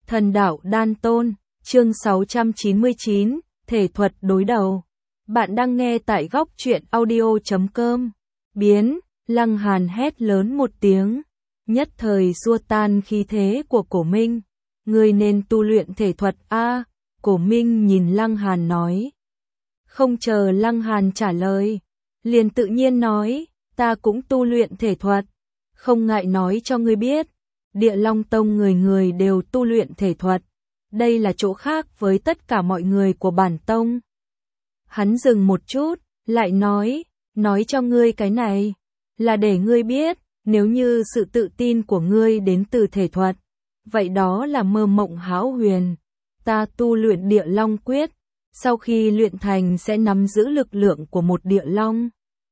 Thần đạo đan tôn, chương 699, thể thuật đối đầu. Bạn đang nghe tại góc truyện audio.com. Biến, Lăng Hàn hét lớn một tiếng, nhất thời xua tan khí thế của Cổ Minh. Ngươi nên tu luyện thể thuật a. Cổ Minh nhìn Lăng Hàn nói. Không chờ Lăng Hàn trả lời, liền tự nhiên nói, ta cũng tu luyện thể thuật. Không ngại nói cho ngươi biết, Địa Long Tông người người đều tu luyện thể thuật. Đây là chỗ khác với tất cả mọi người của bản tông. Hắn dừng một chút, lại nói cho ngươi cái này, là để ngươi biết, nếu như sự tự tin của ngươi đến từ thể thuật, vậy đó là mơ mộng hão huyền. Ta tu luyện Địa Long Quyết, sau khi luyện thành sẽ nắm giữ lực lượng của một địa long,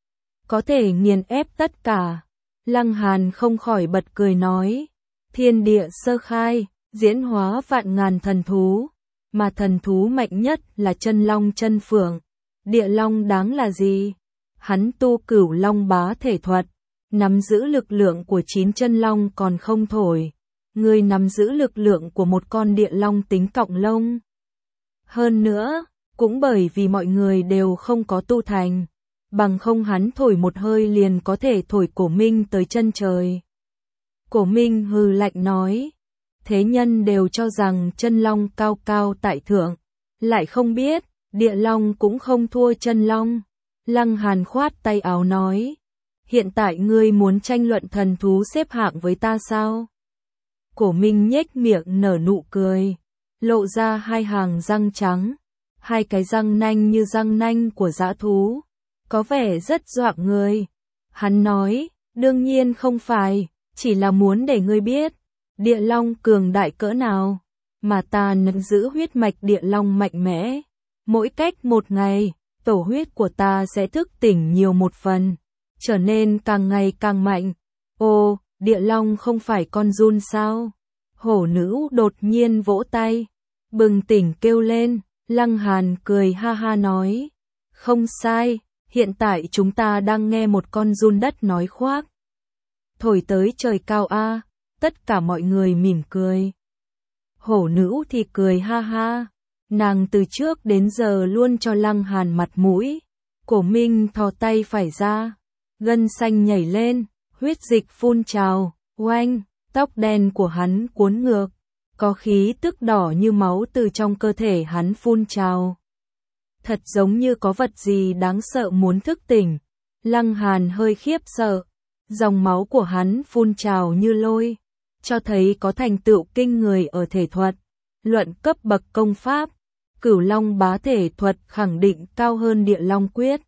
có thể nghiền ép tất cả. Lăng Hàn không khỏi bật cười nói, thiên địa sơ khai, diễn hóa vạn ngàn thần thú, mà thần thú mạnh nhất là chân long chân phượng. Địa long đáng là gì? Hắn tu Cửu Long Bá thể thuật, nắm giữ lực lượng của 9 chân long còn không thổi. Ngươi nắm giữ lực lượng của một con địa long tính cọng lông. Hơn nữa, cũng bởi vì mọi người đều không có tu thành, bằng không hắn thổi một hơi liền có thể thổi Cổ Minh tới chân trời. Cổ Minh hừ lạnh nói, thế nhân đều cho rằng chân long cao cao tại thượng, lại không biết, địa long cũng không thua chân long. Lăng Hàn khoát tay áo nói, hiện tại ngươi muốn tranh luận thần thú xếp hạng với ta sao? Cổ Minh nhếch miệng nở nụ cười, lộ ra hai hàng răng trắng, hai cái răng nanh như răng nanh của dã thú, có vẻ rất dọa người. Hắn nói, đương nhiên không phải, chỉ là muốn để ngươi biết, địa long cường đại cỡ nào, mà ta nắm giữ huyết mạch địa long mạnh mẽ. Mỗi cách một ngày, tổ huyết của ta sẽ thức tỉnh nhiều một phần, trở nên càng ngày càng mạnh. Ô, địa long không phải con giun sao? Hổ nữ đột nhiên vỗ tay, bừng tỉnh kêu lên. Lăng Hàn cười ha ha nói, không sai, hiện tại chúng ta đang nghe một con giun đất nói khoác. Thổi tới trời cao a. Tất cả mọi người mỉm cười. Hổ nữ thì cười ha ha, nàng từ trước đến giờ luôn cho Lăng Hàn mặt mũi. Cổ Minh thò tay phải ra, gân xanh nhảy lên, huyết dịch phun trào, oanh, tóc đen của hắn cuốn ngược, có khí tức đỏ như máu từ trong cơ thể hắn phun trào. Thật giống như có vật gì đáng sợ muốn thức tỉnh. Lăng Hàn hơi khiếp sợ, dòng máu của hắn phun trào như lôi, cho thấy có thành tựu kinh người ở thể thuật. Luận cấp bậc công pháp, Cửu Long Bá thể thuật khẳng định cao hơn Địa Long Quyết.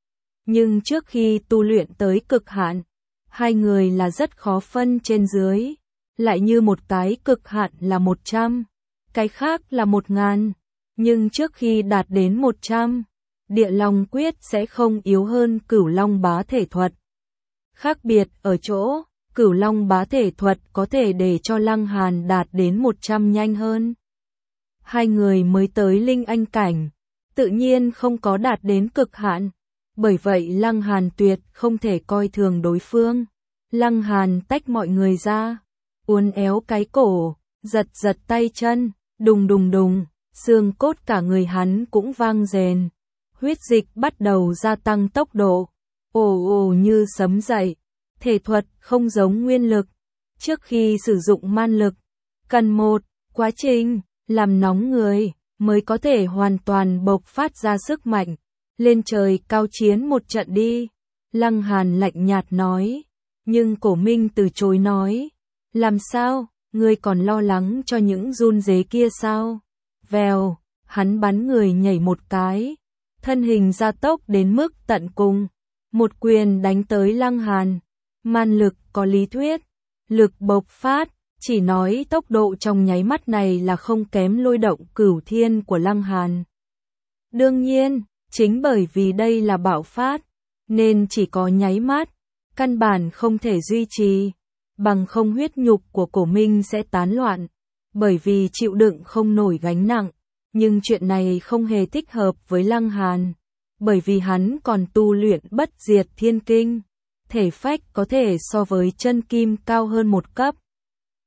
Nhưng trước khi tu luyện tới cực hạn, hai người là rất khó phân trên dưới, lại như một cái cực hạn là 100, cái khác là 1000. Nhưng trước khi đạt đến 100, Địa Long Quyết sẽ không yếu hơn Cửu Long Bá thể thuật. Khác biệt ở chỗ, Cửu Long Bá thể thuật có thể để cho Lăng Hàn đạt đến 100 nhanh hơn. Hai người mới tới linh anh cảnh, tự nhiên không có đạt đến cực hạn, bởi vậy Lăng Hàn tuyệt không thể coi thường đối phương. Lăng Hàn tách mọi người ra, uốn éo cái cổ, giật giật tay chân, đùng đùng đùng, xương cốt cả người hắn cũng vang rền. Huyết dịch bắt đầu gia tăng tốc độ, ồ ồ như sấm dậy. Thể thuật không giống nguyên lực, trước khi sử dụng man lực, cần một quá trình làm nóng người mới có thể hoàn toàn bộc phát ra sức mạnh. Lên trời cao chiến một trận đi. Lăng Hàn lạnh nhạt nói, nhưng Cổ Minh từ chối nói, làm sao, ngươi còn lo lắng cho những run dế kia sao? Vèo, hắn bắn người nhảy một cái, thân hình gia tốc đến mức tận cùng, một quyền đánh tới Lăng Hàn. Man lực có lý thuyết, lực bộc phát, chỉ nói tốc độ trong nháy mắt này là không kém lôi động cửu thiên của Lăng Hàn. Đương nhiên, chính bởi vì đây là bạo phát, nên chỉ có nháy mắt, căn bản không thể duy trì, bằng không huyết nhục của Cổ Minh sẽ tán loạn, bởi vì chịu đựng không nổi gánh nặng. Nhưng chuyện này không hề thích hợp với Lăng Hàn, bởi vì hắn còn tu luyện Bất Diệt Thiên Kinh. Thể phách có thể so với chân kim cao hơn một cấp.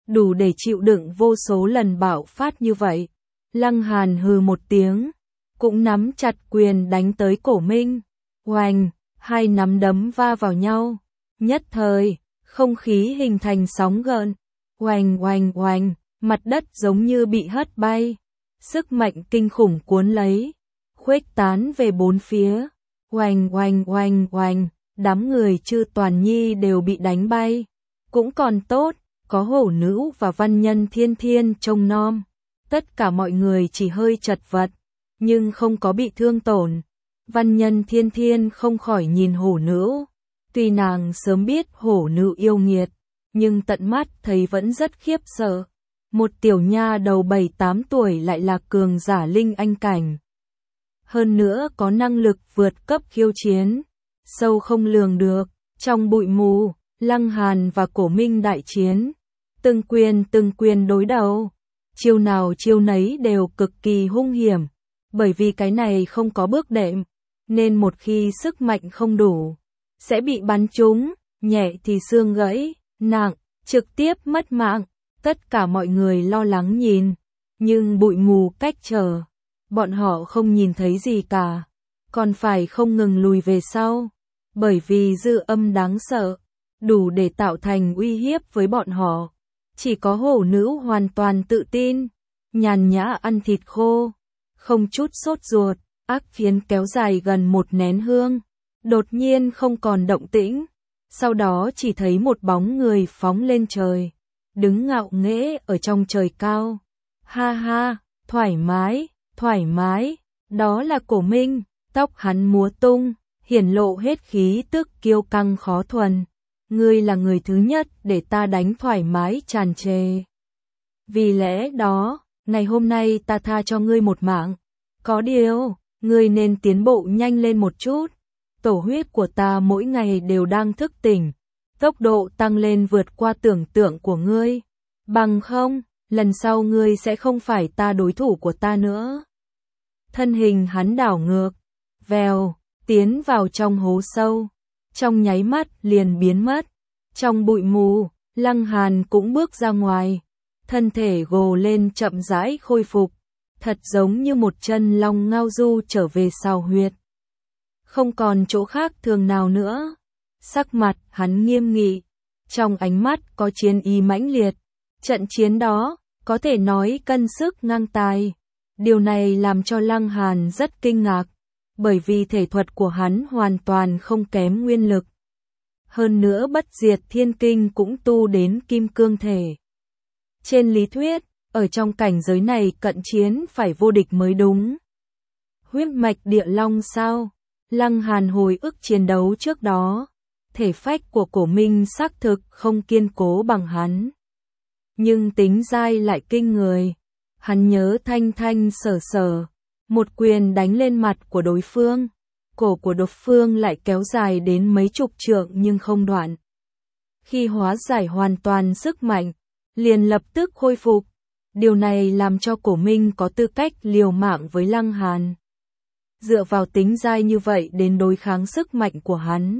đủ để chịu đựng vô số lần bạo phát như vậy. Lăng Hàn hừ một tiếng, cũng nắm chặt quyền đánh tới Cổ Minh. Oành, hai nắm đấm va vào nhau. Nhất thời, không khí hình thành sóng gợn. Oành oành oành, mặt đất giống như bị hất bay. Sức mạnh kinh khủng cuốn lấy, khuếch tán về bốn phía. Oành oành oành oành, đám người Chư Toàn Nhi đều bị đánh bay. Cũng còn tốt, có Hổ Nữ và Văn Nhân Thiên Thiên trông nom. Tất cả mọi người chỉ hơi chật vật, nhưng không có bị thương tổn. Văn Nhân Thiên Thiên không khỏi nhìn Hổ Nữ. Tuy nàng sớm biết Hổ Nữ yêu nghiệt, nhưng tận mắt thấy vẫn rất khiếp sợ. Một tiểu nha đầu 7-8 tuổi lại là cường giả linh anh cảnh. Hơn nữa có năng lực vượt cấp khiêu chiến, sâu không lường được. Trong bụi mù, Lăng Hàn và Cổ Minh đại chiến, từng quyền đối đầu. Chiêu nào chiêu nấy đều cực kỳ hung hiểm, bởi vì cái này không có bước đệm, nên một khi sức mạnh không đủ, sẽ bị bắn trúng, nhẹ thì xương gãy, nặng, trực tiếp mất mạng. Tất cả mọi người lo lắng nhìn, nhưng bụi mù cách trở, bọn họ không nhìn thấy gì cả, còn phải không ngừng lùi về sau, bởi vì dư âm đáng sợ, đủ để tạo thành uy hiếp với bọn họ. Chỉ có Hổ Nữ hoàn toàn tự tin, nhàn nhã ăn thịt khô, không chút sốt ruột. Ác phiến kéo dài gần một nén hương, đột nhiên không còn động tĩnh, sau đó chỉ thấy một bóng người phóng lên trời, đứng ngạo nghễ ở trong trời cao. Ha ha, thoải mái, đó là Cổ Minh, tóc hắn múa tung, hiển lộ hết khí tức kiêu căng khó thuần. Ngươi là người thứ nhất để ta đánh thoải mái tràn trề. Vì lẽ đó, ngày hôm nay ta tha cho ngươi một mạng. Có điều, ngươi nên tiến bộ nhanh lên một chút. Tổ huyết của ta mỗi ngày đều đang thức tỉnh, tốc độ tăng lên vượt qua tưởng tượng của ngươi. Bằng không, lần sau ngươi sẽ không phải ta đối thủ của ta nữa. Thân hình hắn đảo ngược, vèo, tiến vào trong hố sâu. Trong nháy mắt liền biến mất. Trong bụi mù, Lăng Hàn cũng bước ra ngoài. Thân thể gồ lên chậm rãi khôi phục. Thật giống như một chân long ngao du trở về sào huyệt. Không còn chỗ khác thường nào nữa. Sắc mặt hắn nghiêm nghị. Trong ánh mắt có chiến ý mãnh liệt. Trận chiến đó, có thể nói cân sức ngang tài. Điều này làm cho Lăng Hàn rất kinh ngạc. Bởi vì thể thuật của hắn hoàn toàn không kém nguyên lực. Hơn nữa bất diệt thiên kinh cũng tu đến kim cương thể. Trên lý thuyết, ở trong cảnh giới này cận chiến phải vô địch mới đúng. Huyết mạch địa long sao? Lăng Hàn hồi ức chiến đấu trước đó. Thể phách của Cổ Minh xác thực không kiên cố bằng hắn. Nhưng tính dai lại kinh người. Hắn nhớ thanh thanh sở sở. Một quyền đánh lên mặt của đối phương. Cổ của đối phương lại kéo dài đến mấy chục trượng nhưng không đoạn. Khi hóa giải hoàn toàn sức mạnh, liền lập tức khôi phục. Điều này làm cho Cổ Minh có tư cách liều mạng với Lăng Hàn. Dựa vào tính dai như vậy đến đối kháng sức mạnh của hắn.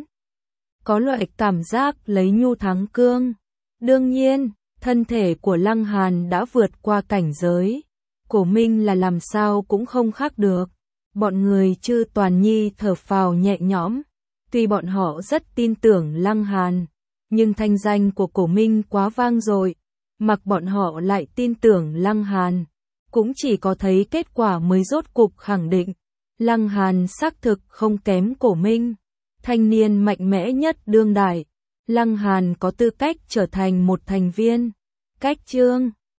Có loại cảm giác lấy nhu thắng cương. Đương nhiên, thân thể của Lăng Hàn đã vượt qua cảnh giới. Cổ Minh là làm sao cũng không khác được. Bọn người Chư Toàn Nhi thở phào nhẹ nhõm. Tuy bọn họ rất tin tưởng Lăng Hàn, nhưng thanh danh của Cổ Minh quá vang dội. Mặc bọn họ lại tin tưởng Lăng Hàn, cũng chỉ có thấy kết quả mới rốt cục khẳng định. Lăng Hàn xác thực không kém Cổ Minh. Thanh niên mạnh mẽ nhất đương đại. Lăng Hàn có tư cách trở thành một thành viên. Cách chương